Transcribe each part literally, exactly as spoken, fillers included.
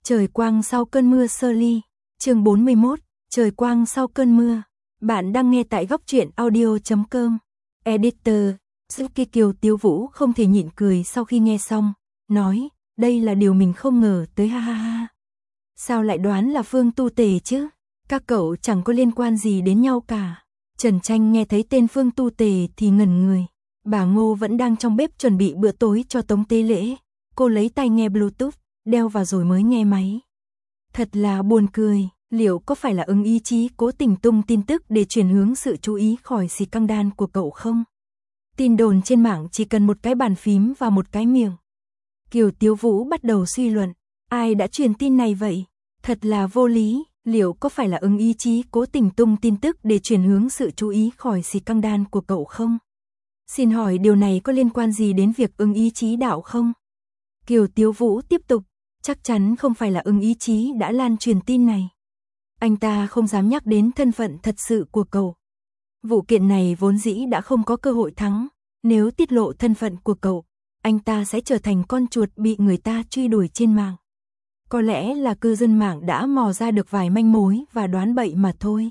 Trời quang sau cơn mưa sơ ly, chương bốn mươi mốt, trời quang sau cơn mưa. Bạn đang nghe tại góc truyện audio chấm com. Editor, Suki Kiều Tiếu Vũ không thể nhịn cười sau khi nghe xong, nói, đây là điều mình không ngờ tới ha ha ha. Sao lại đoán là Phương Tu Tề chứ? Các cậu chẳng có liên quan gì đến nhau cả. Trần Tranh nghe thấy tên Phương Tu Tề thì ngẩn người. Bà Ngô vẫn đang trong bếp chuẩn bị bữa tối cho Tống Tế Lễ. Cô lấy tai nghe Bluetooth, đeo vào rồi mới nghe máy. Thật là buồn cười, liệu có phải là ứng ý chí cố tình tung tin tức để chuyển hướng sự chú ý khỏi scandal của cậu không? Tin đồn trên mạng chỉ cần một cái bàn phím và một cái miệng. Kiều Tiếu Vũ bắt đầu suy luận, ai đã truyền tin này vậy? Thật là vô lý, liệu có phải là ứng ý chí cố tình tung tin tức để chuyển hướng sự chú ý khỏi scandal của cậu không? Xin hỏi điều này có liên quan gì đến việc ứng ý chí đạo không? Kiều Tiếu Vũ tiếp tục, chắc chắn không phải là ứng ý chí đã lan truyền tin này. Anh ta không dám nhắc đến thân phận thật sự của cậu. Vụ kiện này vốn dĩ đã không có cơ hội thắng, nếu tiết lộ thân phận của cậu, anh ta sẽ trở thành con chuột bị người ta truy đuổi trên mạng. Có lẽ là cư dân mạng đã mò ra được vài manh mối và đoán bậy mà thôi.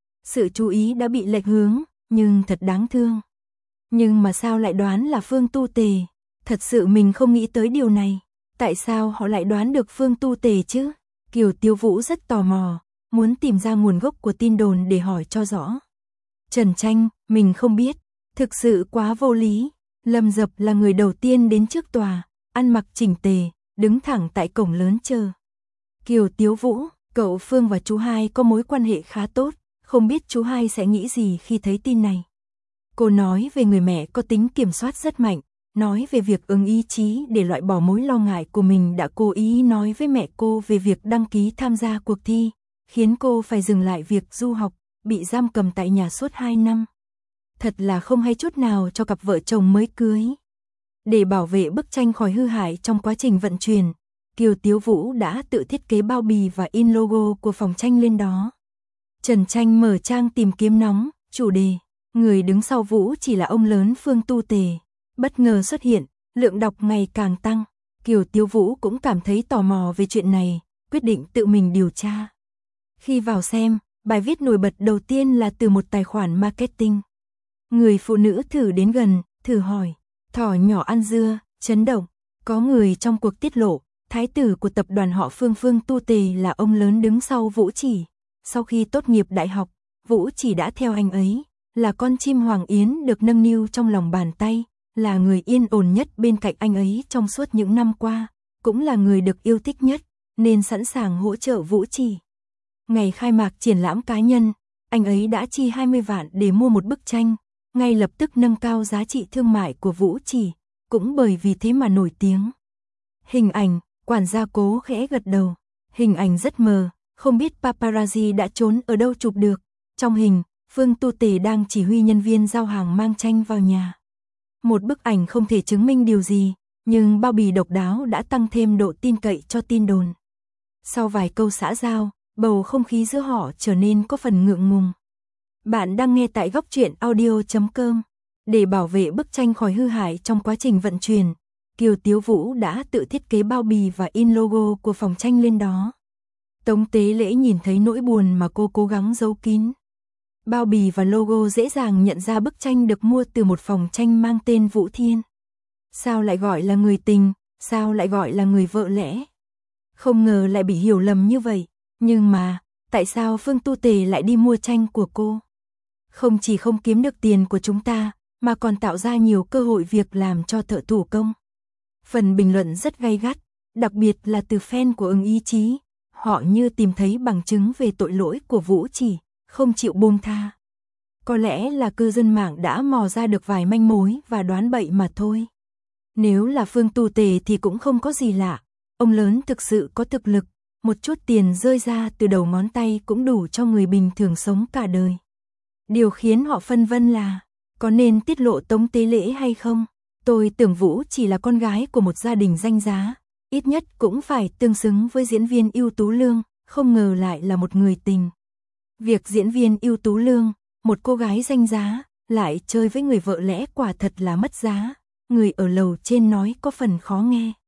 Sự chú ý đã bị lệch hướng, nhưng thật đáng thương. Nhưng mà sao lại đoán là Phương Tu Tề? Thật sự mình không nghĩ tới điều này. Tại sao họ lại đoán được Phương Tu Tề chứ? Kiều Tiếu Vũ rất tò mò, muốn tìm ra nguồn gốc của tin đồn để hỏi cho rõ. Trần Tranh, mình không biết, thực sự quá vô lý. Lâm Dập là người đầu tiên đến trước tòa, ăn mặc chỉnh tề, đứng thẳng tại cổng lớn chờ. Kiều Tiếu Vũ, cậu Phương và chú Hai có mối quan hệ khá tốt, không biết chú Hai sẽ nghĩ gì khi thấy tin này. Cô nói về người mẹ có tính kiểm soát rất mạnh, nói về việc ứng ý chí để loại bỏ mối lo ngại của mình đã cố ý nói với mẹ cô về việc đăng ký tham gia cuộc thi, khiến cô phải dừng lại việc du học, bị giam cầm tại nhà suốt hai năm. Thật là không hay chút nào cho cặp vợ chồng mới cưới. Để bảo vệ bức tranh khỏi hư hại trong quá trình vận chuyển, Kiều Tiếu Vũ đã tự thiết kế bao bì và in logo của phòng tranh lên đó. Trần Tranh mở trang tìm kiếm nóng, chủ đề, người đứng sau Vũ chỉ là ông lớn Phương Tu Tề. Bất ngờ xuất hiện, lượng đọc ngày càng tăng. Kiều Tiếu Vũ cũng cảm thấy tò mò về chuyện này, quyết định tự mình điều tra. Khi vào xem, bài viết nổi bật đầu tiên là từ một tài khoản marketing. Người phụ nữ thử đến gần, thử hỏi, thỏ nhỏ ăn dưa, chấn động. Có người trong cuộc tiết lộ, thái tử của tập đoàn họ Phương Phương Tu Tề là ông lớn đứng sau Vũ Chỉ. Sau khi tốt nghiệp đại học, Vũ Chỉ đã theo anh ấy, là con chim Hoàng Yến được nâng niu trong lòng bàn tay, là người yên ổn nhất bên cạnh anh ấy trong suốt những năm qua, cũng là người được yêu thích nhất, nên sẵn sàng hỗ trợ Vũ Chỉ. Ngày khai mạc triển lãm cá nhân, anh ấy đã chi hai mươi vạn để mua một bức tranh, ngay lập tức nâng cao giá trị thương mại của Vũ Chỉ, cũng bởi vì thế mà nổi tiếng. Hình ảnh, quản gia Cố khẽ gật đầu, hình ảnh rất mờ, không biết paparazzi đã trốn ở đâu chụp được. Trong hình, Phương Tu Tề đang chỉ huy nhân viên giao hàng mang tranh vào nhà. Một bức ảnh không thể chứng minh điều gì, nhưng bao bì độc đáo đã tăng thêm độ tin cậy cho tin đồn. Sau vài câu xã giao, bầu không khí giữa họ trở nên có phần ngượng ngùng. Bạn đang nghe tại góc truyện audio chấm com. Để bảo vệ bức tranh khỏi hư hại trong quá trình vận chuyển, Kiều Tiếu Vũ đã tự thiết kế bao bì và in logo của phòng tranh lên đó. Tống Tế Lễ nhìn thấy nỗi buồn mà cô cố gắng giấu kín. Bao bì và logo dễ dàng nhận ra bức tranh được mua từ một phòng tranh mang tên Vũ Thiên. Sao lại gọi là người tình, sao lại gọi là người vợ lẽ? Không ngờ lại bị hiểu lầm như vậy, nhưng mà, tại sao Phương Tu Tề lại đi mua tranh của cô? Không chỉ không kiếm được tiền của chúng ta, mà còn tạo ra nhiều cơ hội việc làm cho thợ thủ công. Phần bình luận rất gay gắt, đặc biệt là từ fan của ứng ý chí, họ như tìm thấy bằng chứng về tội lỗi của Vũ Chỉ, không chịu buông tha. Có lẽ là cư dân mạng đã mò ra được vài manh mối và đoán bậy mà thôi. Nếu là Phương Tu Tề thì cũng không có gì lạ, ông lớn thực sự có thực lực, một chút tiền rơi ra từ đầu ngón tay cũng đủ cho người bình thường sống cả đời. Điều khiến họ phân vân là, có nên tiết lộ Tống Tế Lễ hay không? Tôi tưởng Vũ chỉ là con gái của một gia đình danh giá, ít nhất cũng phải tương xứng với diễn viên ưu tú Lương, không ngờ lại là một người tình. Việc diễn viên ưu tú Lương, một cô gái danh giá, lại chơi với người vợ lẽ quả thật là mất giá, người ở lầu trên nói có phần khó nghe.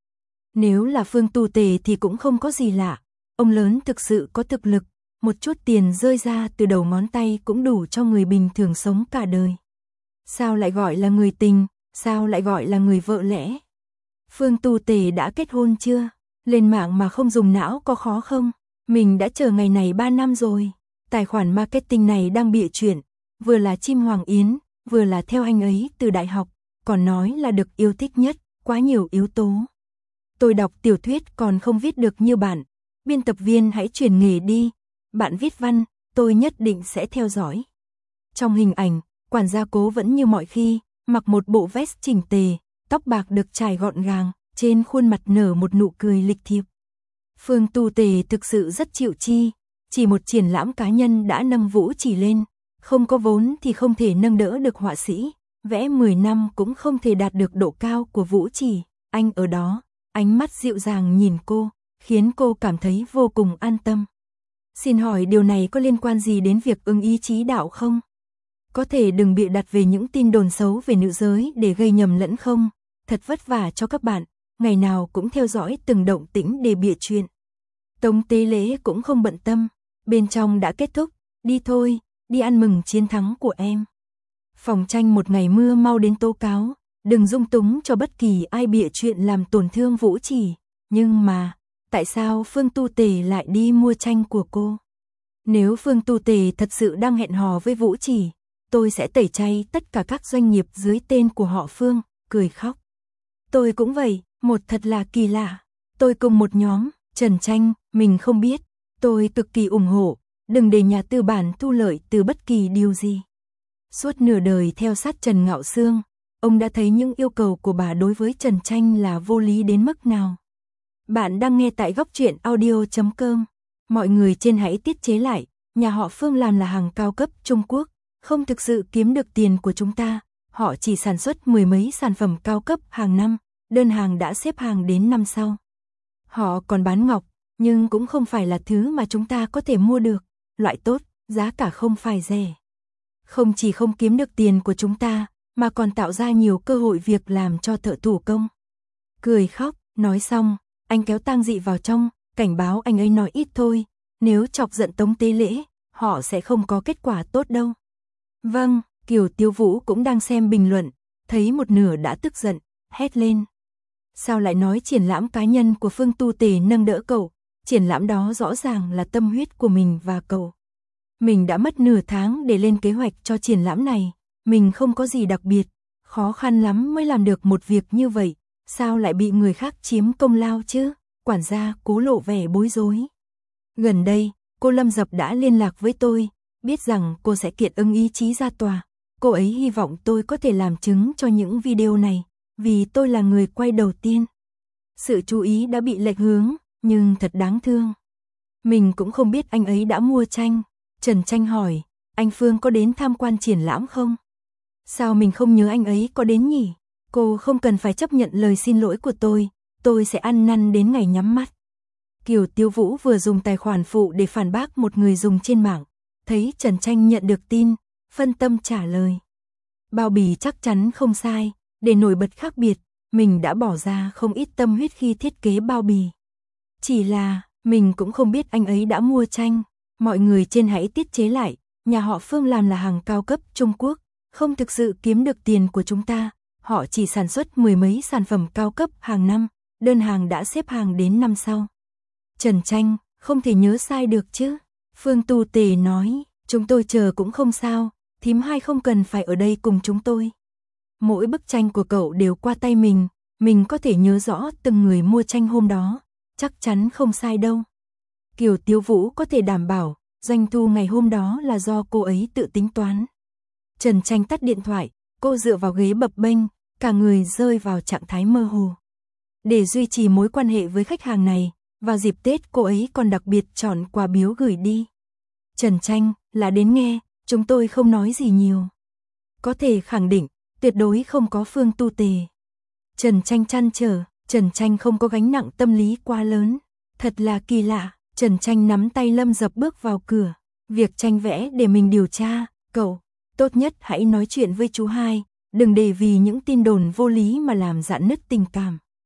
Nếu là Phương Tu Tề thì cũng không có gì lạ, ông lớn thực sự có thực lực, một chút tiền rơi ra từ đầu ngón tay cũng đủ cho người bình thường sống cả đời. Sao lại gọi là người tình, sao lại gọi là người vợ lẽ? Phương Tu Tề đã kết hôn chưa? Lên mạng mà không dùng não có khó không? Mình đã chờ ngày này ba năm rồi. Tài khoản marketing này đang bịa chuyện, vừa là chim hoàng yến, vừa là theo anh ấy từ đại học, còn nói là được yêu thích nhất, quá nhiều yếu tố. Tôi đọc tiểu thuyết còn không viết được như bạn, biên tập viên hãy chuyển nghề đi, bạn viết văn, tôi nhất định sẽ theo dõi. Trong hình ảnh, quản gia Cố vẫn như mọi khi, mặc một bộ vest chỉnh tề, tóc bạc được trải gọn gàng, trên khuôn mặt nở một nụ cười lịch thiệp. Phương Tu Tề thực sự rất chịu chi, chỉ một triển lãm cá nhân đã nâng Vũ Chỉ lên, không có vốn thì không thể nâng đỡ được họa sĩ, vẽ mười năm cũng không thể đạt được độ cao của Vũ Chỉ, anh ở đó, ánh mắt dịu dàng nhìn cô, khiến cô cảm thấy vô cùng an tâm. Xin hỏi điều này có liên quan gì đến việc ưng ý chí đạo không? Có thể đừng bịa đặt về những tin đồn xấu về nữ giới để gây nhầm lẫn không? Thật vất vả cho các bạn, ngày nào cũng theo dõi từng động tĩnh để bịa chuyện. Tống Tế Lễ cũng không bận tâm, bên trong đã kết thúc, đi thôi, đi ăn mừng chiến thắng của em. Phòng tranh một ngày mưa mau đến tố cáo, đừng dung túng cho bất kỳ ai bịa chuyện làm tổn thương Vũ Chỉ, nhưng mà, tại sao Phương Tu Tề lại đi mua tranh của cô? Nếu Phương Tu Tề thật sự đang hẹn hò với Vũ Chỉ, tôi sẽ tẩy chay tất cả các doanh nghiệp dưới tên của họ Phương, cười khóc. Tôi cũng vậy, một thật là kỳ lạ. Tôi cùng một nhóm, Trần Tranh, mình không biết. Tôi cực kỳ ủng hộ, đừng để nhà tư bản thu lợi từ bất kỳ điều gì. Suốt nửa đời theo sát Trần Ngạo Sương, ông đã thấy những yêu cầu của bà đối với Trần Tranh là vô lý đến mức nào. Bạn đang nghe tại góc truyện audio chấm com. Mọi người trên hãy tiết chế lại, nhà họ Phương làm là hàng cao cấp Trung Quốc, không thực sự kiếm được tiền của chúng ta. Họ chỉ sản xuất mười mấy sản phẩm cao cấp hàng năm, đơn hàng đã xếp hàng đến năm sau. Họ còn bán ngọc, nhưng cũng không phải là thứ mà chúng ta có thể mua được, loại tốt, giá cả không phải rẻ. Không chỉ không kiếm được tiền của chúng ta, mà còn tạo ra nhiều cơ hội việc làm cho thợ thủ công. Cười khóc, nói xong, anh kéo Tang Dị vào trong, cảnh báo anh ấy nói ít thôi, nếu chọc giận Tống Tế Lễ, họ sẽ không có kết quả tốt đâu. Vâng, Kiều Tiêu Vũ cũng đang xem bình luận, thấy một nửa đã tức giận, hét lên. Sao lại nói triển lãm cá nhân của Phương Tu Tề nâng đỡ cậu, triển lãm đó rõ ràng là tâm huyết của mình và cậu. Mình đã mất nửa tháng để lên kế hoạch cho triển lãm này, mình không có gì đặc biệt, khó khăn lắm mới làm được một việc như vậy, sao lại bị người khác chiếm công lao chứ? Quản gia Cố lộ vẻ bối rối. Gần đây, cô Lâm Dập đã liên lạc với tôi, biết rằng cô sẽ kiện Ưng Ý Chí ra tòa. Cô ấy hy vọng tôi có thể làm chứng cho những video này, vì tôi là người quay đầu tiên. Sự chú ý đã bị lệch hướng, nhưng thật đáng thương. Mình cũng không biết anh ấy đã mua tranh. Trần Tranh hỏi, anh Phương có đến tham quan triển lãm không? Sao mình không nhớ anh ấy có đến nhỉ? Cô không cần phải chấp nhận lời xin lỗi của tôi, tôi sẽ ăn năn đến ngày nhắm mắt. Kiều Tiêu Vũ vừa dùng tài khoản phụ để phản bác một người dùng trên mạng, thấy Trần Tranh nhận được tin, phân tâm trả lời. Bao bì chắc chắn không sai, để nổi bật khác biệt, mình đã bỏ ra không ít tâm huyết khi thiết kế bao bì. Chỉ là, mình cũng không biết anh ấy đã mua tranh, mọi người trên hãy tiết chế lại, nhà họ Phương làm là hàng cao cấp Trung Quốc, không thực sự kiếm được tiền của chúng ta, họ chỉ sản xuất mười mấy sản phẩm cao cấp hàng năm, đơn hàng đã xếp hàng đến năm sau. Trần Tranh, không thể nhớ sai được chứ? Phương Tu Tề nói, chúng tôi chờ cũng không sao, thím hai không cần phải ở đây cùng chúng tôi. Mỗi bức tranh của cậu đều qua tay mình, mình có thể nhớ rõ từng người mua tranh hôm đó, chắc chắn không sai đâu. Kiều Tiêu Vũ có thể đảm bảo, doanh thu ngày hôm đó là do cô ấy tự tính toán. Trần Tranh tắt điện thoại, cô dựa vào ghế bập bênh, cả người rơi vào trạng thái mơ hồ. Để duy trì mối quan hệ với khách hàng này, vào dịp Tết cô ấy còn đặc biệt chọn quà biếu gửi đi. Trần Tranh, là đến nghe, chúng tôi không nói gì nhiều. Có thể khẳng định, tuyệt đối không có Phương Tu Tề. Trần Tranh trăn trở, Trần Tranh không có gánh nặng tâm lý quá lớn. Thật là kỳ lạ, Trần Tranh nắm tay Lâm Dập bước vào cửa. Việc tranh vẽ để mình điều tra, cậu, tốt nhất hãy nói chuyện với chú hai, đừng để vì những tin đồn vô lý mà làm rạn nứt tình cảm.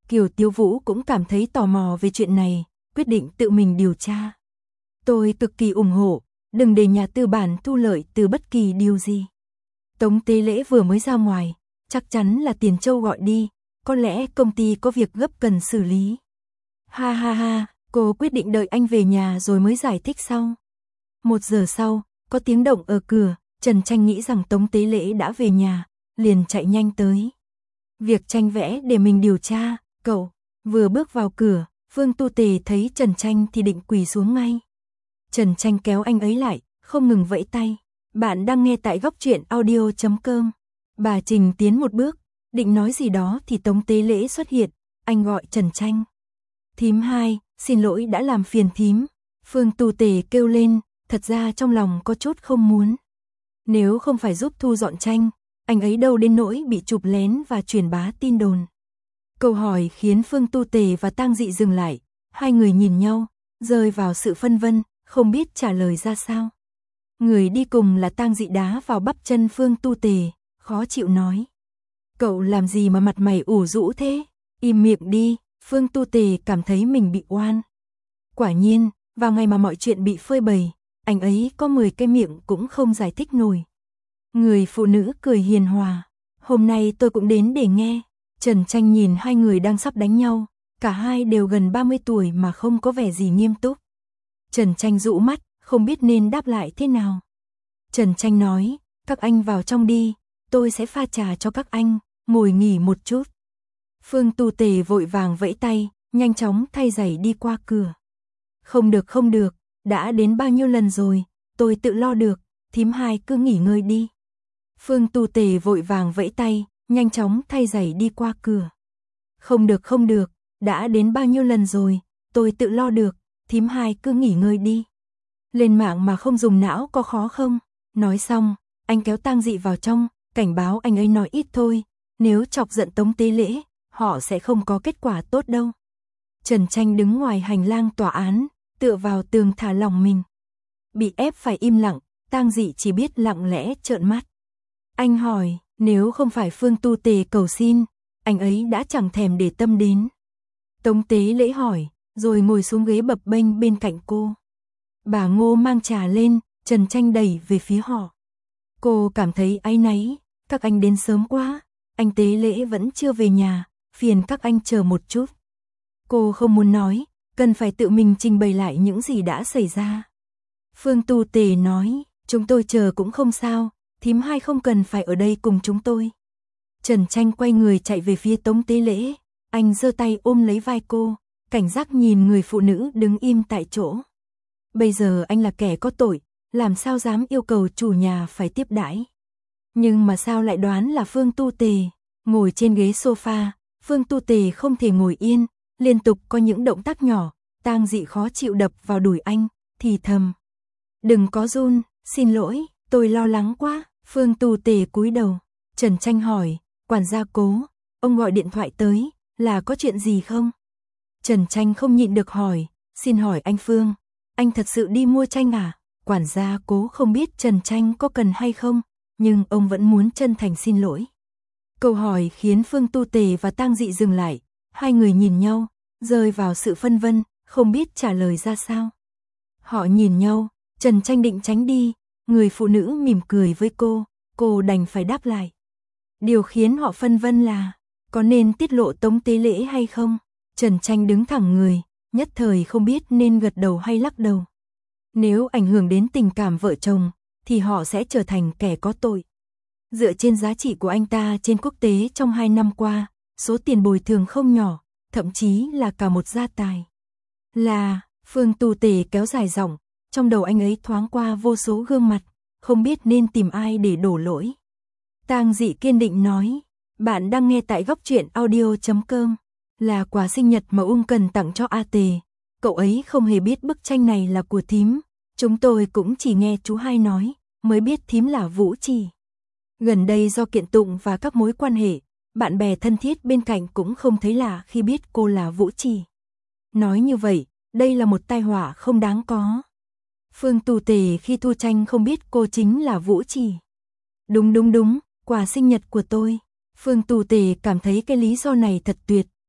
Kiều Tiếu Vũ cũng cảm thấy tò mò về chuyện này, quyết định tự mình điều tra. Tôi cực kỳ ủng hộ, đừng để nhà tư bản thu lợi từ bất kỳ điều gì. Tống Tế Lễ vừa mới ra ngoài, chắc chắn là Tiền Châu gọi đi, có lẽ công ty có việc gấp cần xử lý. Ha ha ha, cô quyết định đợi anh về nhà rồi mới giải thích sau. Một giờ sau, có tiếng động ở cửa, Trần Tranh nghĩ rằng Tống Tế Lễ đã về nhà, liền chạy nhanh tới. Việc tranh vẽ để mình điều tra, cậu. Vừa bước vào cửa, Phương Tu Tề thấy Trần Tranh thì định quỳ xuống ngay. Trần Tranh kéo anh ấy lại, không ngừng vẫy tay. Bạn đang nghe tại góc truyện audio chấm com. Bà Trình tiến một bước, định nói gì đó thì Tống Tế Lễ xuất hiện, anh gọi Trần Tranh. Thím hai, xin lỗi đã làm phiền thím. Phương Tu Tề kêu lên, thật ra trong lòng có chút không muốn. Nếu không phải giúp thu dọn tranh, anh ấy đâu đến nỗi bị chụp lén và truyền bá tin đồn. Câu hỏi khiến Phương Tu Tề và Tang Dị dừng lại, hai người nhìn nhau, rơi vào sự phân vân, không biết trả lời ra sao. Người đi cùng là Tang Dị đá vào bắp chân Phương Tu Tề, khó chịu nói. Cậu làm gì mà mặt mày ủ rũ thế? Im miệng đi, Phương Tu Tề cảm thấy mình bị oan. Quả nhiên, vào ngày mà mọi chuyện bị phơi bày, anh ấy có mười cái miệng cũng không giải thích nổi. Người phụ nữ cười hiền hòa. Hôm nay tôi cũng đến để nghe. Trần Tranh nhìn hai người đang sắp đánh nhau, cả hai đều gần ba mươi tuổi mà không có vẻ gì nghiêm túc. Trần Tranh dụ mắt, không biết nên đáp lại thế nào. Trần Tranh nói, các anh vào trong đi, tôi sẽ pha trà cho các anh, ngồi nghỉ một chút. Phương Tu Tề vội vàng vẫy tay, nhanh chóng thay giày đi qua cửa. Không được không được, đã đến bao nhiêu lần rồi, tôi tự lo được, thím hai cứ nghỉ ngơi đi. Phương Tu Tề vội vàng vẫy tay, nhanh chóng thay giày đi qua cửa. Không được không được, đã đến bao nhiêu lần rồi, tôi tự lo được, thím hai cứ nghỉ ngơi đi. Lên mạng mà không dùng não có khó không? Nói xong, anh kéo Tang Dị vào trong, cảnh báo anh ấy nói ít thôi, nếu chọc giận Tống Tế Lễ, họ sẽ không có kết quả tốt đâu. Trần Tranh đứng ngoài hành lang tòa án, tựa vào tường thả lỏng mình. Bị ép phải im lặng, Tang Dị chỉ biết lặng lẽ trợn mắt. Anh hỏi, nếu không phải Phương Tu Tề cầu xin, anh ấy đã chẳng thèm để tâm đến. Tống Tế Lễ hỏi, rồi ngồi xuống ghế bập bênh bên cạnh cô. Bà Ngô mang trà lên, Trần Tranh đẩy về phía họ. Cô cảm thấy áy náy, các anh đến sớm quá, anh Tế Lễ vẫn chưa về nhà, phiền các anh chờ một chút. Cô không muốn nói, cần phải tự mình trình bày lại những gì đã xảy ra. Phương Tu Tề nói, chúng tôi chờ cũng không sao, thím hai không cần phải ở đây cùng chúng tôi. Trần Tranh quay người chạy về phía Tống Tế Lễ, anh giơ tay ôm lấy vai cô, cảnh giác nhìn người phụ nữ đứng im tại chỗ. Bây giờ anh là kẻ có tội, làm sao dám yêu cầu chủ nhà phải tiếp đãi. Nhưng mà sao lại đoán là Phương Tu Tề, ngồi trên ghế sofa, Phương Tu Tề không thể ngồi yên, liên tục có những động tác nhỏ, Tang Dị khó chịu đập vào đùi anh, thì thầm. Đừng có run, xin lỗi, tôi lo lắng quá. Phương Tu Tề cúi đầu. Trần Tranh hỏi, quản gia Cố, ông gọi điện thoại tới, là có chuyện gì không? Trần Tranh không nhịn được hỏi, xin hỏi anh Phương, anh thật sự đi mua tranh à? Quản gia Cố không biết Trần Tranh có cần hay không, nhưng ông vẫn muốn chân thành xin lỗi. Câu hỏi khiến Phương Tu Tề và Tang Dị dừng lại, hai người nhìn nhau, rơi vào sự phân vân, không biết trả lời ra sao. Họ nhìn nhau, Trần Tranh định tránh đi, người phụ nữ mỉm cười với cô, cô đành phải đáp lại. Điều khiến họ phân vân là, có nên tiết lộ Tống Tế Lễ hay không? Trần Tranh đứng thẳng người, nhất thời không biết nên gật đầu hay lắc đầu. Nếu ảnh hưởng đến tình cảm vợ chồng, thì họ sẽ trở thành kẻ có tội. Dựa trên giá trị của anh ta trên quốc tế trong hai năm qua, số tiền bồi thường không nhỏ, thậm chí là cả một gia tài. Là, Phương Tu Tề kéo dài giọng, trong đầu anh ấy thoáng qua vô số gương mặt, không biết nên tìm ai để đổ lỗi. Tang Dị kiên định nói, bạn đang nghe tại góc truyện audio chấm com, là quà sinh nhật mà Ung Cần tặng cho A Tề. Cậu ấy không hề biết bức tranh này là của thím, chúng tôi cũng chỉ nghe chú hai nói, mới biết thím là Vũ Trì. Gần đây do kiện tụng và các mối quan hệ, bạn bè thân thiết bên cạnh cũng không thấy lạ khi biết cô là Vũ Trì. Nói như vậy, đây là một tai họa không đáng có. Phương Tu Tề khi thu tranh không biết cô chính là Vũ Trì. Đúng đúng đúng, quà sinh nhật của tôi. Phương Tu Tề cảm thấy cái lý do này thật tuyệt,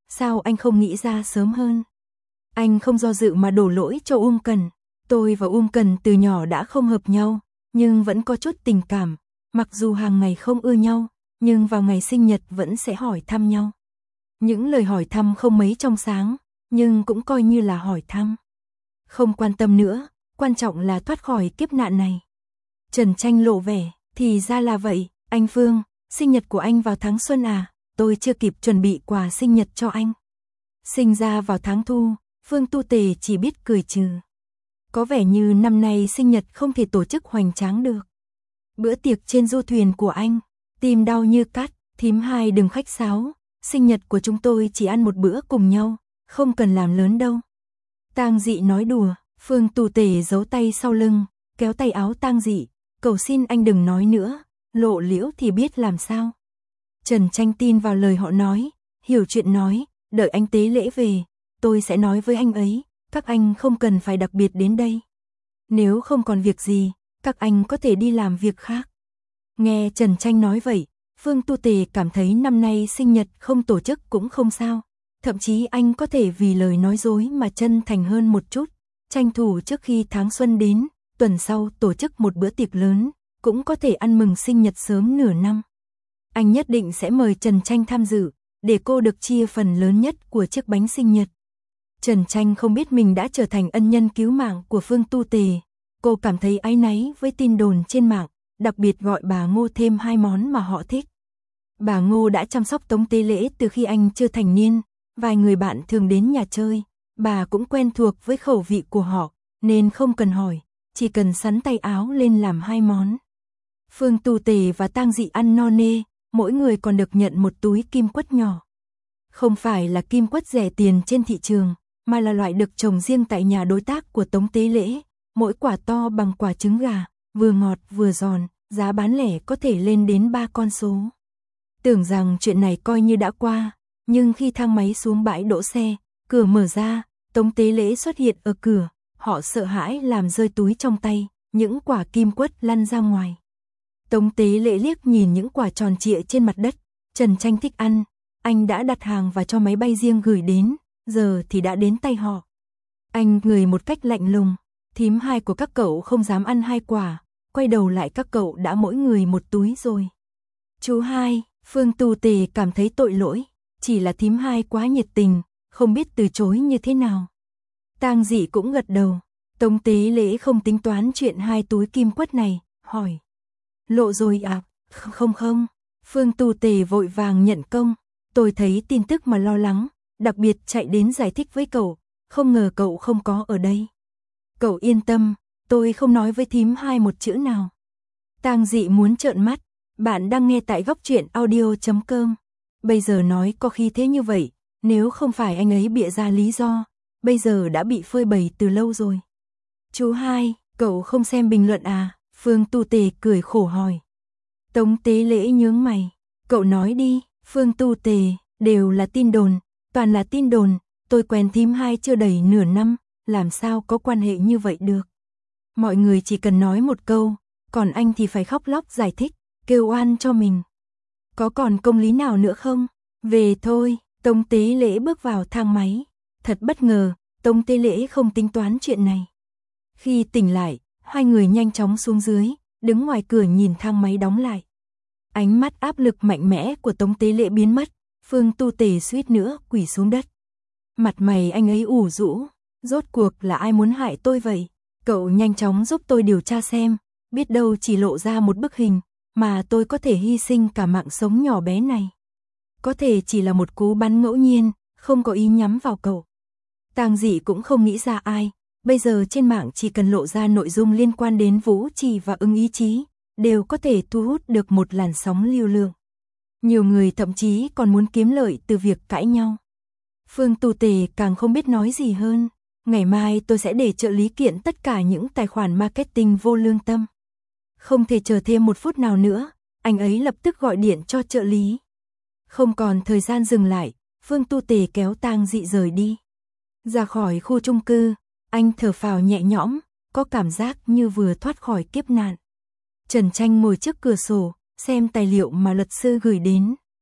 sao anh không nghĩ ra sớm hơn? Anh không do dự mà đổ lỗi cho Uông Cần. Tôi và Uông Cần từ nhỏ đã không hợp nhau, nhưng vẫn có chút tình cảm, mặc dù hàng ngày không ưa nhau, nhưng vào ngày sinh nhật vẫn sẽ hỏi thăm nhau. Những lời hỏi thăm không mấy trong sáng, nhưng cũng coi như là hỏi thăm. Không quan tâm nữa, quan trọng là thoát khỏi kiếp nạn này. Trần Tranh lộ vẻ, thì ra là vậy, anh Phương, sinh nhật của anh vào tháng xuân à, tôi chưa kịp chuẩn bị quà sinh nhật cho anh. Sinh ra vào tháng thu, Phương Tu Tề chỉ biết cười trừ. Có vẻ như năm nay sinh nhật không thể tổ chức hoành tráng được. Bữa tiệc trên du thuyền của anh, tim đau như cắt, thím hai đừng khách sáo, sinh nhật của chúng tôi chỉ ăn một bữa cùng nhau, không cần làm lớn đâu. Tang Dị nói đùa, Phương Tu Tề giấu tay sau lưng, kéo tay áo Tang Dị, cầu xin anh đừng nói nữa, lộ liễu thì biết làm sao. Trần Tranh tin vào lời họ nói, hiểu chuyện nói, đợi anh tế lễ về, tôi sẽ nói với anh ấy, các anh không cần phải đặc biệt đến đây. Nếu không còn việc gì, các anh có thể đi làm việc khác. Nghe Trần Tranh nói vậy, Phương Tu Tề cảm thấy năm nay sinh nhật không tổ chức cũng không sao. Thậm chí anh có thể vì lời nói dối mà chân thành hơn một chút, tranh thủ trước khi tháng xuân đến, tuần sau tổ chức một bữa tiệc lớn, cũng có thể ăn mừng sinh nhật sớm nửa năm. Anh nhất định sẽ mời Trần Tranh tham dự, để cô được chia phần lớn nhất của chiếc bánh sinh nhật. Trần Tranh không biết mình đã trở thành ân nhân cứu mạng của Phương Tu Tề. Cô cảm thấy áy náy với tin đồn trên mạng, đặc biệt gọi bà Ngô thêm hai món mà họ thích. Bà Ngô đã chăm sóc Tống Tế Lễ từ khi anh chưa thành niên, vài người bạn thường đến nhà chơi, bà cũng quen thuộc với khẩu vị của họ, nên không cần hỏi, chỉ cần sắn tay áo lên làm hai món. Phương Tu Tề và Tang Dị ăn no nê, mỗi người còn được nhận một túi kim quất nhỏ. Không phải là kim quất rẻ tiền trên thị trường, mà là loại được trồng riêng tại nhà đối tác của Tống Tế Lễ, mỗi quả to bằng quả trứng gà, vừa ngọt vừa giòn, giá bán lẻ có thể lên đến ba con số. Tưởng rằng chuyện này coi như đã qua, nhưng khi thang máy xuống bãi đỗ xe, cửa mở ra, Tống Tế Lễ xuất hiện ở cửa, họ sợ hãi làm rơi túi trong tay, những quả kim quất lăn ra ngoài. Tống Tế Lễ liếc nhìn những quả tròn trịa trên mặt đất, Trần Tranh thích ăn, anh đã đặt hàng và cho máy bay riêng gửi đến, giờ thì đã đến tay họ. Anh cười một cách lạnh lùng, thím hai của các cậu không dám ăn hai quả, quay đầu lại các cậu đã mỗi người một túi rồi. Chú hai, Phương Tu Tề cảm thấy tội lỗi, chỉ là thím hai quá nhiệt tình, không biết từ chối như thế nào. Tang Dị cũng gật đầu, Tống Tế Lễ không tính toán chuyện hai túi kim quất này, hỏi. Lộ rồi à? Không không, Phương Tu Tề vội vàng nhận công, tôi thấy tin tức mà lo lắng, đặc biệt chạy đến giải thích với cậu, không ngờ cậu không có ở đây. Cậu yên tâm, tôi không nói với thím hai một chữ nào. Tang Dị muốn trợn mắt, bạn đang nghe tại góc truyện audio chấm com. Bây giờ nói có khí thế như vậy, nếu không phải anh ấy bịa ra lý do, bây giờ đã bị phơi bày từ lâu rồi. Chú hai, cậu không xem bình luận à? Phương Tu Tề cười khổ hỏi. Tống Tế Lễ nhướng mày, cậu nói đi. Phương Tu Tề, đều là tin đồn, toàn là tin đồn, tôi quen thím hai chưa đầy nửa năm, làm sao có quan hệ như vậy được. Mọi người chỉ cần nói một câu, còn anh thì phải khóc lóc giải thích, kêu oan cho mình. Có còn công lý nào nữa không? Về thôi. Tống Tế Lễ bước vào thang máy, thật bất ngờ, Tống Tế Lễ không tính toán chuyện này. Khi tỉnh lại, hai người nhanh chóng xuống dưới, đứng ngoài cửa nhìn thang máy đóng lại. Ánh mắt áp lực mạnh mẽ của Tống Tế Lễ biến mất, Phương Tu Tề suýt nữa quỳ xuống đất. Mặt mày anh ấy ủ rũ, rốt cuộc là ai muốn hại tôi vậy? Cậu nhanh chóng giúp tôi điều tra xem, biết đâu chỉ lộ ra một bức hình, mà tôi có thể hy sinh cả mạng sống nhỏ bé này. Có thể chỉ là một cú bắn ngẫu nhiên, không có ý nhắm vào cậu. Tang Dị cũng không nghĩ ra ai, bây giờ trên mạng chỉ cần lộ ra nội dung liên quan đến Vũ Trì và Ưng Ý Chí, đều có thể thu hút được một làn sóng lưu lượng. Nhiều người thậm chí còn muốn kiếm lợi từ việc cãi nhau. Phương Tu Tề càng không biết nói gì hơn, ngày mai tôi sẽ để trợ lý kiện tất cả những tài khoản marketing vô lương tâm. Không thể chờ thêm một phút nào nữa, anh ấy lập tức gọi điện cho trợ lý. Không còn thời gian dừng lại, Phương Tu Tề kéo Tang Dị rời đi. Ra khỏi khu chung cư, anh thở phào nhẹ nhõm, có cảm giác như vừa thoát khỏi kiếp nạn. Trần Tranh ngồi trước cửa sổ, xem tài liệu mà luật sư gửi đến.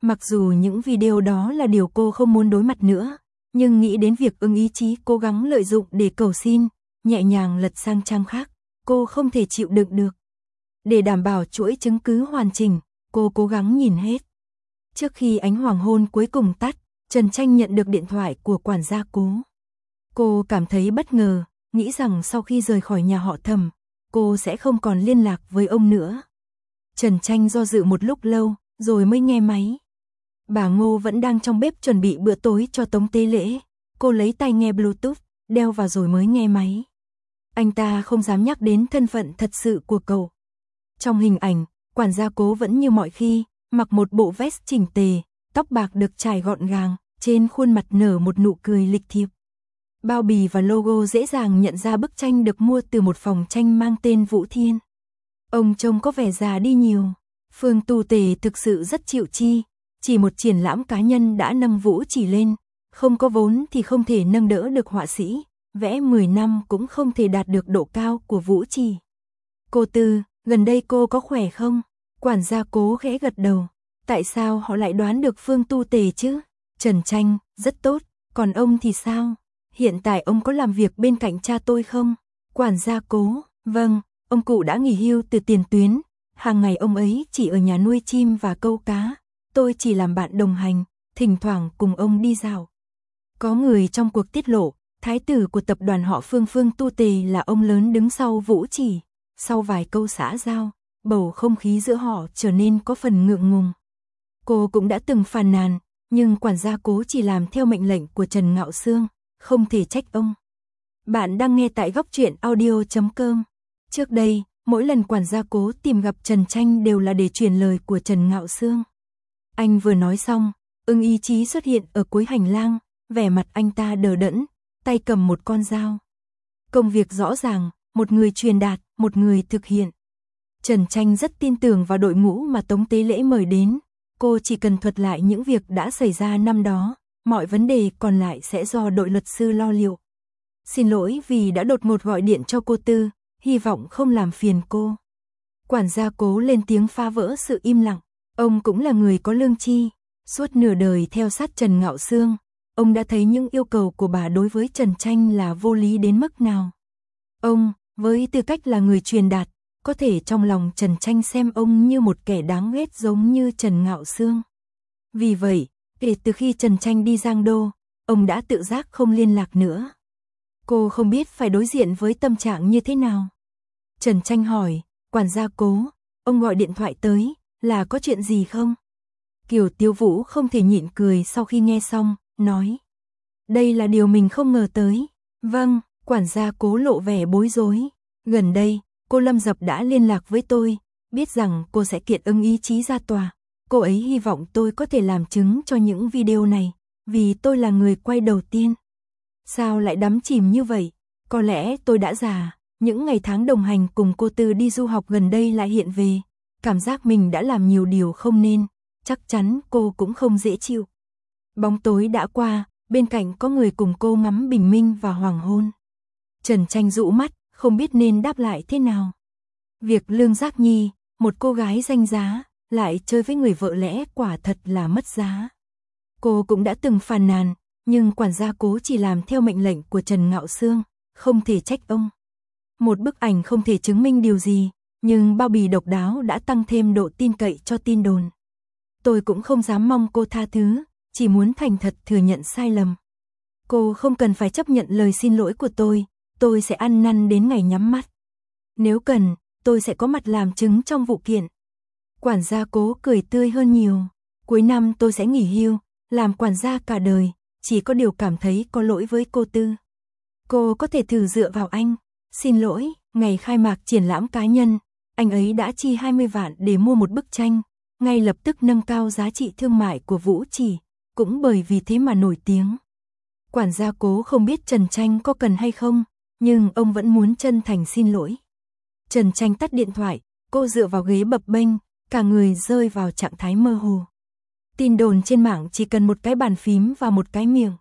Mặc dù những video đó là điều cô không muốn đối mặt nữa, nhưng nghĩ đến việc Ưng ý chí cố gắng lợi dụng để cầu xin, nhẹ nhàng lật sang trang khác, cô không thể chịu đựng được. Để đảm bảo chuỗi chứng cứ hoàn chỉnh, cô cố gắng nhìn hết. Trước khi ánh hoàng hôn cuối cùng tắt, Trần Tranh nhận được điện thoại của quản gia Cố. Cô cảm thấy bất ngờ, nghĩ rằng sau khi rời khỏi nhà họ Thẩm, cô sẽ không còn liên lạc với ông nữa. Trần Tranh do dự một lúc lâu, rồi mới nghe máy. Bà Ngô vẫn đang trong bếp chuẩn bị bữa tối cho Tống Tế Lễ. Cô lấy tai nghe Bluetooth, đeo vào rồi mới nghe máy. Anh ta không dám nhắc đến thân phận thật sự của cậu. Trong hình ảnh, quản gia Cố vẫn như mọi khi, mặc một bộ vest chỉnh tề, tóc bạc được trải gọn gàng, trên khuôn mặt nở một nụ cười lịch thiệp. Bao bì và logo dễ dàng nhận ra bức tranh được mua từ một phòng tranh mang tên Vũ Thiên. Ông trông có vẻ già đi nhiều. Phương Tu Tề thực sự rất chịu chi, chỉ một triển lãm cá nhân đã nâng Vũ Chỉ lên, không có vốn thì không thể nâng đỡ được họa sĩ, vẽ mười năm cũng không thể đạt được độ cao của Vũ Chỉ. Cô Tư, gần đây cô có khỏe không? Quản gia Cố khẽ gật đầu. Tại sao họ lại đoán được Phương Tu Tề chứ? Trần Tranh, rất tốt, còn ông thì sao? Hiện tại ông có làm việc bên cạnh cha tôi không? Quản gia Cố, vâng, ông cụ đã nghỉ hưu từ tiền tuyến, hàng ngày ông ấy chỉ ở nhà nuôi chim và câu cá, tôi chỉ làm bạn đồng hành, thỉnh thoảng cùng ông đi dạo. Có người trong cuộc tiết lộ, thái tử của tập đoàn họ Phương Phương Tu Tề là ông lớn đứng sau Vũ Chỉ. Sau vài câu xã giao, bầu không khí giữa họ trở nên có phần ngượng ngùng. Cô cũng đã từng phàn nàn, nhưng quản gia Cố chỉ làm theo mệnh lệnh của Trần Ngạo Sương, không thể trách ông. Bạn đang nghe tại góc truyện audio chấm com. Trước đây, mỗi lần quản gia Cố tìm gặp Trần Tranh đều là để truyền lời của Trần Ngạo Sương. Anh vừa nói xong, Ưng ý chí xuất hiện ở cuối hành lang, vẻ mặt anh ta đờ đẫn, tay cầm một con dao. Công việc rõ ràng, một người truyền đạt, một người thực hiện. Trần Tranh rất tin tưởng vào đội ngũ mà Tống Tế Lễ mời đến, cô chỉ cần thuật lại những việc đã xảy ra năm đó, mọi vấn đề còn lại sẽ do đội luật sư lo liệu. Xin lỗi vì đã đột ngột gọi điện cho cô Tư, hy vọng không làm phiền cô. Quản gia Cố lên tiếng phá vỡ sự im lặng, ông cũng là người có lương tri, suốt nửa đời theo sát Trần Ngạo Sương, ông đã thấy những yêu cầu của bà đối với Trần Tranh là vô lý đến mức nào. Ông, với tư cách là người truyền đạt, có thể trong lòng Trần Tranh xem ông như một kẻ đáng ghét giống như Trần Ngạo Sương. Vì vậy, kể từ khi Trần Tranh đi Giang Đô, ông đã tự giác không liên lạc nữa. Cô không biết phải đối diện với tâm trạng như thế nào. Trần Tranh hỏi, quản gia Cố, ông gọi điện thoại tới, là có chuyện gì không? Kiều Tiêu Vũ không thể nhịn cười sau khi nghe xong, nói. Đây là điều mình không ngờ tới. Vâng, quản gia Cố lộ vẻ bối rối. Gần đây, cô Lâm Dập đã liên lạc với tôi, biết rằng cô sẽ kiện Ưng ý chí ra tòa. Cô ấy hy vọng tôi có thể làm chứng cho những video này, vì tôi là người quay đầu tiên. Sao lại đắm chìm như vậy? Có lẽ tôi đã già, những ngày tháng đồng hành cùng cô Tư đi du học gần đây lại hiện về, cảm giác mình đã làm nhiều điều không nên, chắc chắn cô cũng không dễ chịu. Bóng tối đã qua, bên cạnh có người cùng cô ngắm bình minh và hoàng hôn. Trần Tranh dụ mắt, không biết nên đáp lại thế nào. Việc Lương Giác Nhi, một cô gái danh giá, lại chơi với người vợ lẽ quả thật là mất giá. Cô cũng đã từng phàn nàn, nhưng quản gia Cố chỉ làm theo mệnh lệnh của Trần Ngạo Sương, không thể trách ông. Một bức ảnh không thể chứng minh điều gì, nhưng bao bì độc đáo đã tăng thêm độ tin cậy cho tin đồn. Tôi cũng không dám mong cô tha thứ, chỉ muốn thành thật thừa nhận sai lầm. Cô không cần phải chấp nhận lời xin lỗi của tôi, tôi sẽ ăn năn đến ngày nhắm mắt. Nếu cần, tôi sẽ có mặt làm chứng trong vụ kiện. Quản gia Cố cười tươi hơn nhiều. Cuối năm tôi sẽ nghỉ hưu, làm quản gia cả đời, chỉ có điều cảm thấy có lỗi với cô Tư. Cô có thể thử dựa vào anh. Xin lỗi, ngày khai mạc triển lãm cá nhân, anh ấy đã chi hai mươi vạn để mua một bức tranh, ngay lập tức nâng cao giá trị thương mại của Vũ Chỉ, cũng bởi vì thế mà nổi tiếng. Quản gia Cố không biết Trần Tranh có cần hay không, nhưng ông vẫn muốn chân thành xin lỗi. Trần Tranh tắt điện thoại, cô dựa vào ghế bập bênh, cả người rơi vào trạng thái mơ hồ. Tin đồn trên mạng chỉ cần một cái bàn phím và một cái miệng.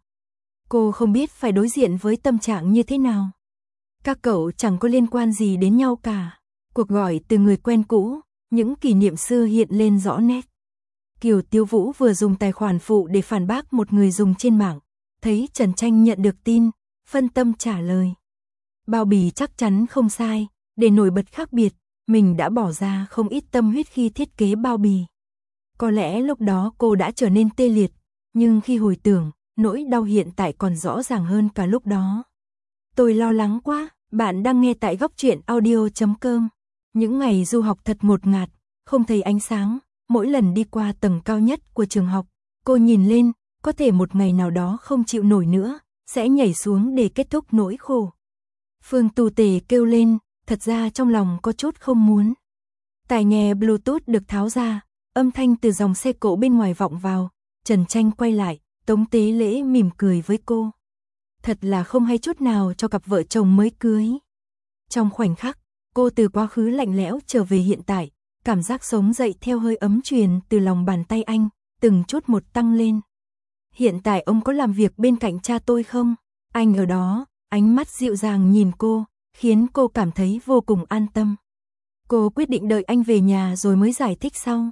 Cô không biết phải đối diện với tâm trạng như thế nào. Các cậu chẳng có liên quan gì đến nhau cả. Cuộc gọi từ người quen cũ, những kỷ niệm xưa hiện lên rõ nét. Kiều Tiếu Vũ vừa dùng tài khoản phụ để phản bác một người dùng trên mạng, thấy Trần Tranh nhận được tin, phân tâm trả lời. Bao bì chắc chắn không sai, để nổi bật khác biệt, mình đã bỏ ra không ít tâm huyết khi thiết kế bao bì. Có lẽ lúc đó cô đã trở nên tê liệt, nhưng khi hồi tưởng, nỗi đau hiện tại còn rõ ràng hơn cả lúc đó. Tôi lo lắng quá, bạn đang nghe tại góc truyện audio chấm com. Những ngày du học thật ngột ngạt, không thấy ánh sáng, mỗi lần đi qua tầng cao nhất của trường học, cô nhìn lên, có thể một ngày nào đó không chịu nổi nữa, sẽ nhảy xuống để kết thúc nỗi khổ. Phương Tù Tề kêu lên, thật ra trong lòng có chút không muốn. Tai nghe Bluetooth được tháo ra, âm thanh từ dòng xe cộ bên ngoài vọng vào, Trần Tranh quay lại, Tống Tế Lễ mỉm cười với cô. Thật là không hay chút nào cho cặp vợ chồng mới cưới. Trong khoảnh khắc, cô từ quá khứ lạnh lẽo trở về hiện tại, cảm giác sống dậy theo hơi ấm truyền từ lòng bàn tay anh, từng chút một tăng lên. Hiện tại ông có làm việc bên cạnh cha tôi không? Anh ở đó, ánh mắt dịu dàng nhìn cô, khiến cô cảm thấy vô cùng an tâm. Cô quyết định đợi anh về nhà rồi mới giải thích sau.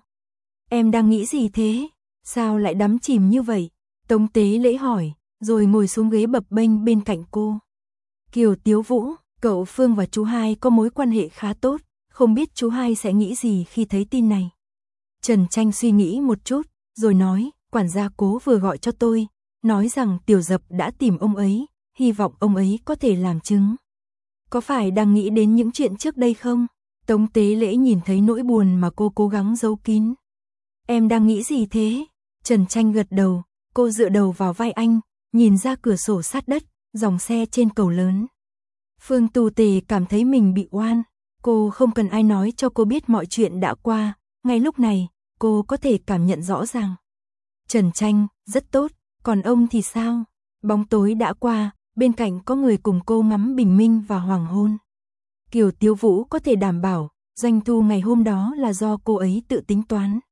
Em đang nghĩ gì thế? Sao lại đắm chìm như vậy? Tống Tế Lễ hỏi, rồi ngồi xuống ghế bập bênh bên cạnh cô. Kiều Tiếu Vũ, cậu Phương và chú hai có mối quan hệ khá tốt, không biết chú hai sẽ nghĩ gì khi thấy tin này. Trần Tranh suy nghĩ một chút, rồi nói, quản gia Cố vừa gọi cho tôi, nói rằng Tiểu Dập đã tìm ông ấy, hy vọng ông ấy có thể làm chứng. Có phải đang nghĩ đến những chuyện trước đây không? Tống Tế Lễ nhìn thấy nỗi buồn mà cô cố gắng giấu kín. Em đang nghĩ gì thế? Trần Tranh gật đầu, cô dựa đầu vào vai anh, nhìn ra cửa sổ sát đất, dòng xe trên cầu lớn. Phương Tù Tề cảm thấy mình bị oan, cô không cần ai nói cho cô biết mọi chuyện đã qua, ngay lúc này, cô có thể cảm nhận rõ ràng. Trần Tranh, rất tốt, còn ông thì sao? Bóng tối đã qua, bên cạnh có người cùng cô ngắm bình minh và hoàng hôn. Kiều Tiếu Vũ có thể đảm bảo, doanh thu ngày hôm đó là do cô ấy tự tính toán.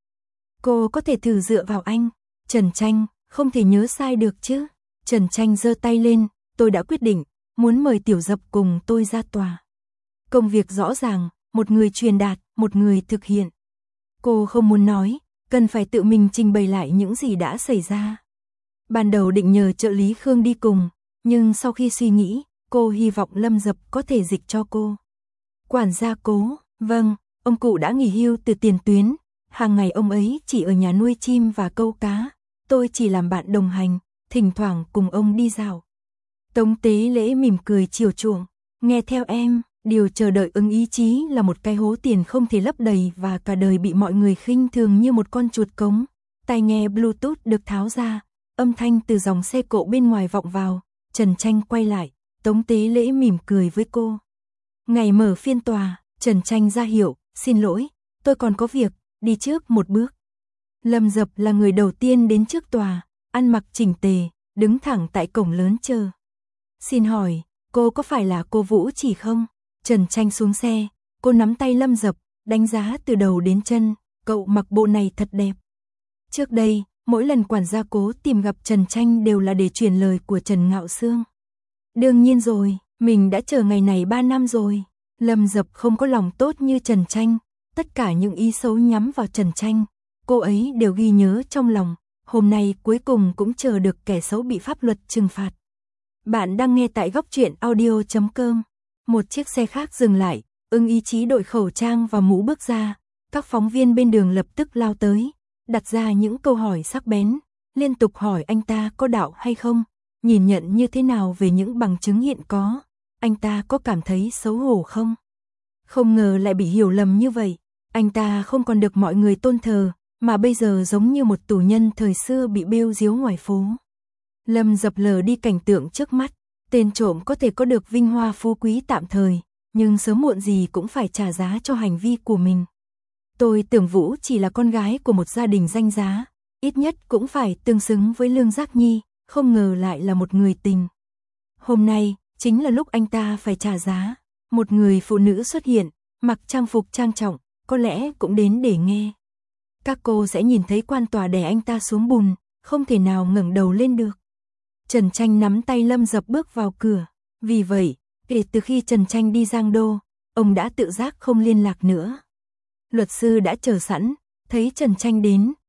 Cô có thể thử dựa vào anh. Trần Tranh, không thể nhớ sai được chứ. Trần Tranh giơ tay lên, tôi đã quyết định, muốn mời Tiểu Dập cùng tôi ra tòa. Công việc rõ ràng, một người truyền đạt, một người thực hiện. Cô không muốn nói, cần phải tự mình trình bày lại những gì đã xảy ra. Ban đầu định nhờ trợ lý Khương đi cùng, nhưng sau khi suy nghĩ, cô hy vọng Lâm Dập có thể dịch cho cô. Quản gia Cố, vâng, ông cụ đã nghỉ hưu từ tiền tuyến, hàng ngày ông ấy chỉ ở nhà nuôi chim và câu cá, tôi chỉ làm bạn đồng hành, thỉnh thoảng cùng ông đi dạo. Tống Tế Lễ mỉm cười chiều chuộng, nghe theo em, điều chờ đợi ứng ý chí là một cái hố tiền không thể lấp đầy và cả đời bị mọi người khinh thường như một con chuột cống. Tai nghe Bluetooth được tháo ra, âm thanh từ dòng xe cộ bên ngoài vọng vào, Trần Tranh quay lại, Tống Tế Lễ mỉm cười với cô. Ngày mở phiên tòa, Trần Tranh ra hiệu, xin lỗi, tôi còn có việc, đi trước một bước. Lâm Dập là người đầu tiên đến trước tòa, ăn mặc chỉnh tề, đứng thẳng tại cổng lớn chờ. Xin hỏi, cô có phải là cô Vũ Chỉ không? Trần Tranh xuống xe, cô nắm tay Lâm Dập, đánh giá từ đầu đến chân, cậu mặc bộ này thật đẹp. Trước đây, mỗi lần quản gia Cố tìm gặp Trần Tranh đều là để truyền lời của Trần Ngạo Sương. Đương nhiên rồi, mình đã chờ ngày này ba năm rồi. Lâm Dập không có lòng tốt như Trần Tranh, tất cả những ý xấu nhắm vào Trần Tranh, cô ấy đều ghi nhớ trong lòng, hôm nay cuối cùng cũng chờ được kẻ xấu bị pháp luật trừng phạt. Bạn đang nghe tại góc truyện audio chấm com. Một chiếc xe khác dừng lại, Ưng Ý Chí đội khẩu trang và mũ bước ra, các phóng viên bên đường lập tức lao tới, đặt ra những câu hỏi sắc bén, liên tục hỏi anh ta có đạo hay không, nhìn nhận như thế nào về những bằng chứng hiện có, anh ta có cảm thấy xấu hổ không? Không ngờ lại bị hiểu lầm như vậy, anh ta không còn được mọi người tôn thờ, mà bây giờ giống như một tù nhân thời xưa bị bêu diếu ngoài phố. Lâm Dập lờ đi cảnh tượng trước mắt, tên trộm có thể có được vinh hoa phú quý tạm thời, nhưng sớm muộn gì cũng phải trả giá cho hành vi của mình. Tôi tưởng Vũ chỉ là con gái của một gia đình danh giá, ít nhất cũng phải tương xứng với Lương Giác Nhi, không ngờ lại là một người tình. Hôm nay, chính là lúc anh ta phải trả giá. Một người phụ nữ xuất hiện, mặc trang phục trang trọng, có lẽ cũng đến để nghe. Các cô sẽ nhìn thấy quan tòa đè anh ta xuống bùn, không thể nào ngẩng đầu lên được. Trần Tranh nắm tay Lâm Dập bước vào cửa. Vì vậy, kể từ khi Trần Tranh đi Giang Đô, ông đã tự giác không liên lạc nữa. Luật sư đã chờ sẵn, thấy Trần Tranh đến,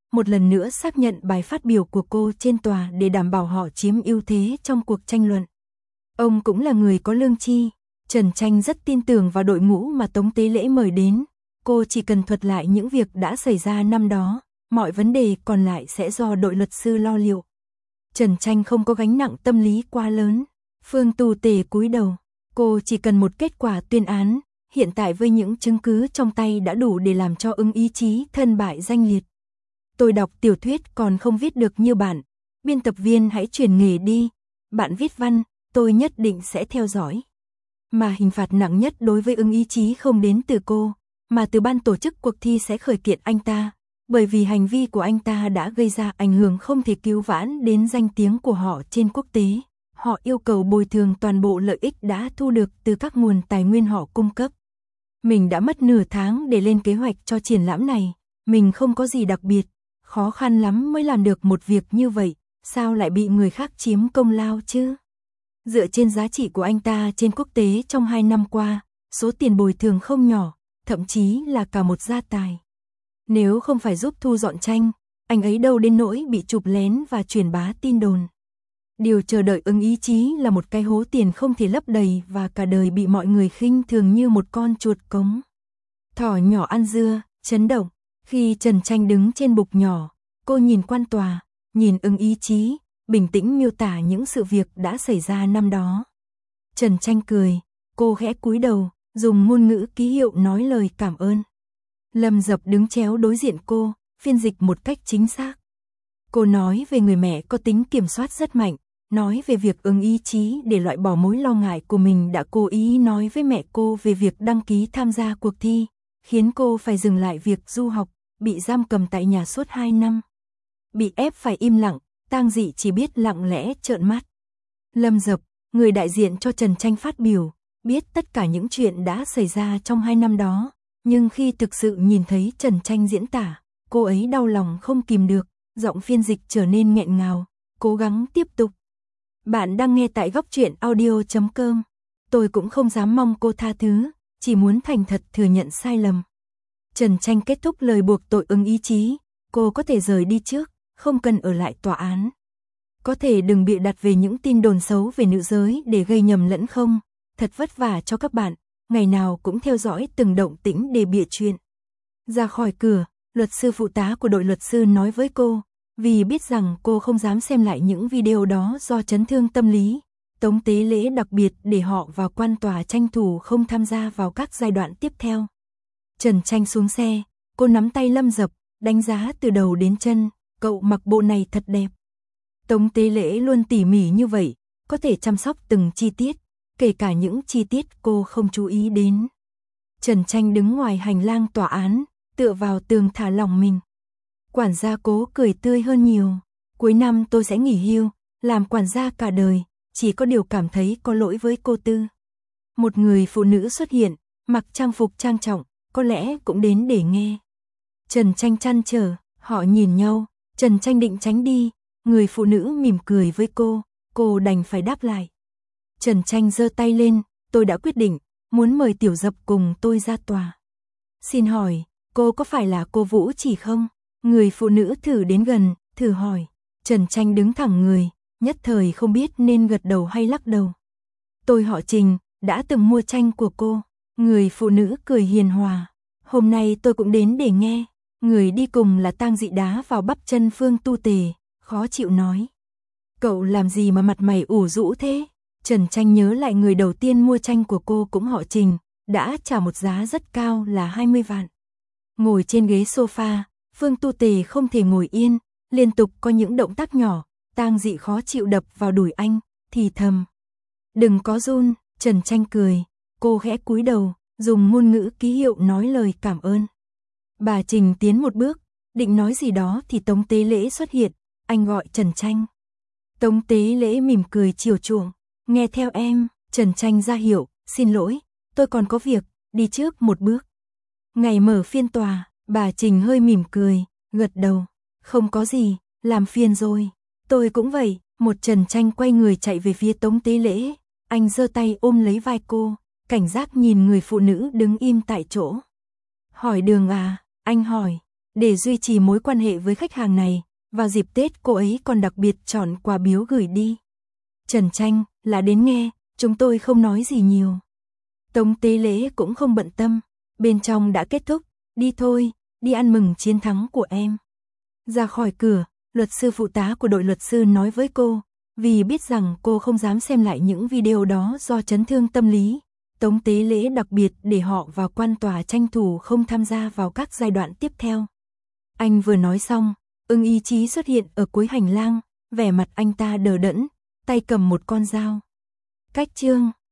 một lần nữa xác nhận bài phát biểu của cô trên tòa để đảm bảo họ chiếm ưu thế trong cuộc tranh luận. Ông cũng là người có lương tri. Trần Tranh rất tin tưởng vào đội ngũ mà Tống Tế Lễ mời đến. Cô chỉ cần thuật lại những việc đã xảy ra năm đó, mọi vấn đề còn lại sẽ do đội luật sư lo liệu. Trần Tranh không có gánh nặng tâm lý quá lớn. Phương Tu Tề cúi đầu, cô chỉ cần một kết quả tuyên án, hiện tại với những chứng cứ trong tay đã đủ để làm cho Ưng Ý Chí thân bại danh liệt. Tôi đọc tiểu thuyết còn không viết được như bạn, biên tập viên hãy chuyển nghề đi, bạn viết văn, tôi nhất định sẽ theo dõi. Mà hình phạt nặng nhất đối với Ưng Ý Chí không đến từ cô, mà từ ban tổ chức cuộc thi sẽ khởi kiện anh ta, bởi vì hành vi của anh ta đã gây ra ảnh hưởng không thể cứu vãn đến danh tiếng của họ trên quốc tế. Họ yêu cầu bồi thường toàn bộ lợi ích đã thu được từ các nguồn tài nguyên họ cung cấp. Mình đã mất nửa tháng để lên kế hoạch cho triển lãm này, mình không có gì đặc biệt, khó khăn lắm mới làm được một việc như vậy, sao lại bị người khác chiếm công lao chứ? Dựa trên giá trị của anh ta trên quốc tế trong hai năm qua, số tiền bồi thường không nhỏ, thậm chí là cả một gia tài. Nếu không phải giúp thu dọn tranh, anh ấy đâu đến nỗi bị chụp lén và truyền bá tin đồn. Điều chờ đợi Ưng Ý Chí là một cái hố tiền không thể lấp đầy và cả đời bị mọi người khinh thường như một con chuột cống. Thỏ nhỏ ăn dưa, chấn động. Khi Trần Tranh đứng trên bục nhỏ, cô nhìn quan tòa, nhìn Ưng Ý Chí, bình tĩnh miêu tả những sự việc đã xảy ra năm đó. Trần Tranh cười, cô khẽ cúi đầu, dùng ngôn ngữ ký hiệu nói lời cảm ơn. Lâm Dập đứng chéo đối diện cô, phiên dịch một cách chính xác. Cô nói về người mẹ có tính kiểm soát rất mạnh, nói về việc Ưng Ý Chí để loại bỏ mối lo ngại của mình đã cố ý nói với mẹ cô về việc đăng ký tham gia cuộc thi, khiến cô phải dừng lại việc du học, bị giam cầm tại nhà suốt hai năm. Bị ép phải im lặng, Tang Dị chỉ biết lặng lẽ trợn mắt. Lâm Dập, người đại diện cho Trần Tranh phát biểu, biết tất cả những chuyện đã xảy ra trong hai năm đó, nhưng khi thực sự nhìn thấy Trần Tranh diễn tả, cô ấy đau lòng không kìm được, giọng phiên dịch trở nên nghẹn ngào, cố gắng tiếp tục. Bạn đang nghe tại góc truyện audio chấm com. Tôi cũng không dám mong cô tha thứ, chỉ muốn thành thật thừa nhận sai lầm. Trần Tranh kết thúc lời buộc tội Ưng Ý Chí, cô có thể rời đi trước, không cần ở lại tòa án. Có thể đừng bịa đặt về những tin đồn xấu về nữ giới để gây nhầm lẫn không, thật vất vả cho các bạn, ngày nào cũng theo dõi từng động tĩnh để bịa chuyện. Ra khỏi cửa, luật sư phụ tá của đội luật sư nói với cô, vì biết rằng cô không dám xem lại những video đó do chấn thương tâm lý, Tống Tế Lễ đặc biệt để họ vào quan tòa tranh thủ không tham gia vào các giai đoạn tiếp theo. Trần Tranh xuống xe, cô nắm tay Lâm Dập, đánh giá từ đầu đến chân, cậu mặc bộ này thật đẹp. Tống Tế Lễ luôn tỉ mỉ như vậy, có thể chăm sóc từng chi tiết, kể cả những chi tiết cô không chú ý đến. Trần Tranh đứng ngoài hành lang tòa án, tựa vào tường thả lỏng mình. Quản gia Cố cười tươi hơn nhiều. Cuối năm tôi sẽ nghỉ hưu, làm quản gia cả đời, chỉ có điều cảm thấy có lỗi với cô Tư. Một người phụ nữ xuất hiện, mặc trang phục trang trọng, có lẽ cũng đến để nghe. Trần Tranh chăn trở, họ nhìn nhau, Trần Tranh định tránh đi, người phụ nữ mỉm cười với cô, cô đành phải đáp lại. Trần Tranh giơ tay lên, tôi đã quyết định, muốn mời Tiểu Dập cùng tôi ra tòa. Xin hỏi, cô có phải là cô Vũ Chỉ không? Người phụ nữ thử đến gần, thử hỏi. Trần Tranh đứng thẳng người, nhất thời không biết nên gật đầu hay lắc đầu. Tôi họ Trình, đã từng mua tranh của cô. Người phụ nữ cười hiền hòa. Hôm nay tôi cũng đến để nghe. Người đi cùng là Tang Dị đá vào bắp chân Phương Tu Tề, khó chịu nói. Cậu làm gì mà mặt mày ủ rũ thế? Trần Tranh nhớ lại người đầu tiên mua tranh của cô cũng họ Trình, đã trả một giá rất cao là hai mươi vạn. Ngồi trên ghế sofa, Phương Tu Tề không thể ngồi yên, liên tục có những động tác nhỏ, Tang Dị khó chịu đập vào đùi anh, thì thầm. Đừng có run, Trần Tranh cười, cô khẽ cúi đầu, dùng ngôn ngữ ký hiệu nói lời cảm ơn. Bà Trình tiến một bước, định nói gì đó thì Tống Tế Lễ xuất hiện, anh gọi Trần Tranh. Tống Tế Lễ mỉm cười chiều chuộng, nghe theo em, Trần Tranh ra hiệu, xin lỗi, tôi còn có việc, đi trước một bước. Ngày mở phiên tòa, bà Trình hơi mỉm cười, gật đầu, không có gì, làm phiền rồi, tôi cũng vậy. Một Trần Tranh quay người chạy về phía Tống Tế Lễ, anh giơ tay ôm lấy vai cô, cảnh giác nhìn người phụ nữ đứng im tại chỗ. Hỏi đường à, anh hỏi, Để duy trì mối quan hệ với khách hàng này, vào dịp Tết cô ấy còn đặc biệt chọn quà biếu gửi đi. Trần Tranh, là đến nghe, chúng tôi không nói gì nhiều. Tống Tế Lễ cũng không bận tâm, bên trong đã kết thúc, đi thôi, đi ăn mừng chiến thắng của em. Ra khỏi cửa, luật sư phụ tá của đội luật sư nói với cô, vì biết rằng cô không dám xem lại những video đó do chấn thương tâm lý. Tống Tế Lễ đặc biệt để họ vào quan tòa tranh thủ không tham gia vào các giai đoạn tiếp theo. Anh vừa nói xong, Ưng Ý Chí xuất hiện ở cuối hành lang, vẻ mặt anh ta đờ đẫn, tay cầm một con dao. Cách chương